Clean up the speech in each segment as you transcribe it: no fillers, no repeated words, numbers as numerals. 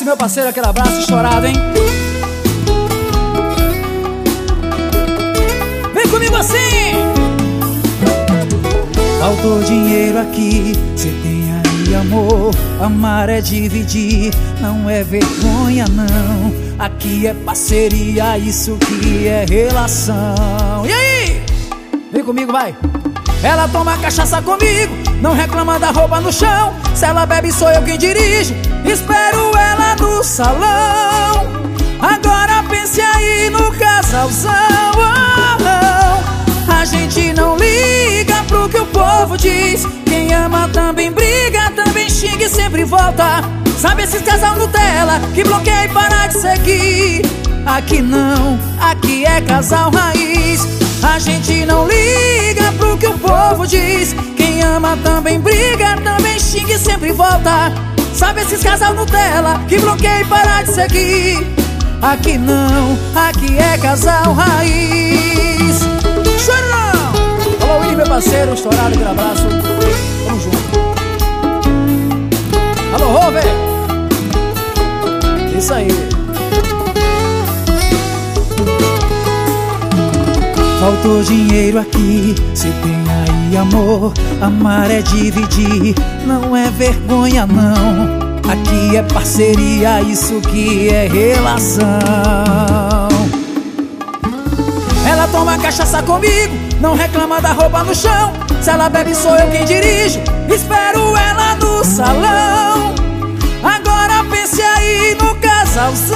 Esse meu parceiro, aquele abraço estourado, hein? Vem comigo assim! Faltou dinheiro aqui, cê tem aí amor. Amar é dividir, não é vergonha não. Aqui é parceria, isso que é relação. E aí? Vem comigo, vai! Ela toma cachaça comigo, não reclama da roupa no chão. Se ela bebe sou eu quem dirijo, espero ela no salão. Agora pense aí no casalzão. A gente não liga pro que o povo diz. Quem ama também briga, também xinga e sempre volta. Sabe esses casal Nutella que bloqueia e para de seguir? Aqui não, aqui é casal raiz. A gente não liga pro que o povo diz. Quem ama também briga, também xinga e sempre volta. Sabe esses casal Nutella que bloqueia e para de seguir? Aqui não, aqui é casal raiz. Chorão! Alô, Willy, meu parceiro, estourado, aquele abraço. Tamo junto. Alô, Rover! Isso aí. Faltou dinheiro aqui, cê tem aí amor. Amar é dividir, não é vergonha não. Aqui é parceria, isso que é relação. Ela toma cachaça comigo, não reclama da roupa no chão. Se ela bebe sou eu quem dirijo, espero ela no salão. Agora pense aí no casalzão.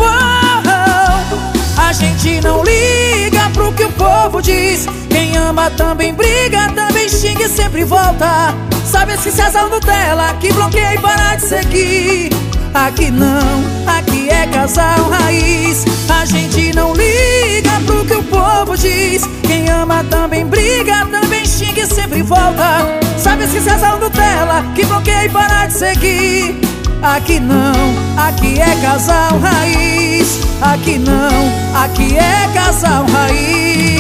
A gente não liga pro que o povo diz. Quem ama também briga, também xinga e sempre volta. Sabe esse casal Nutella que bloqueia e para de seguir? Aqui não, aqui é casal raiz. A gente não liga pro que o povo diz. Quem ama também briga, também xinga e sempre volta. Sabe esse casal Nutella que bloqueia e para de seguir? Aqui não, aqui é casal raiz. Aqui não, aqui é casal raiz.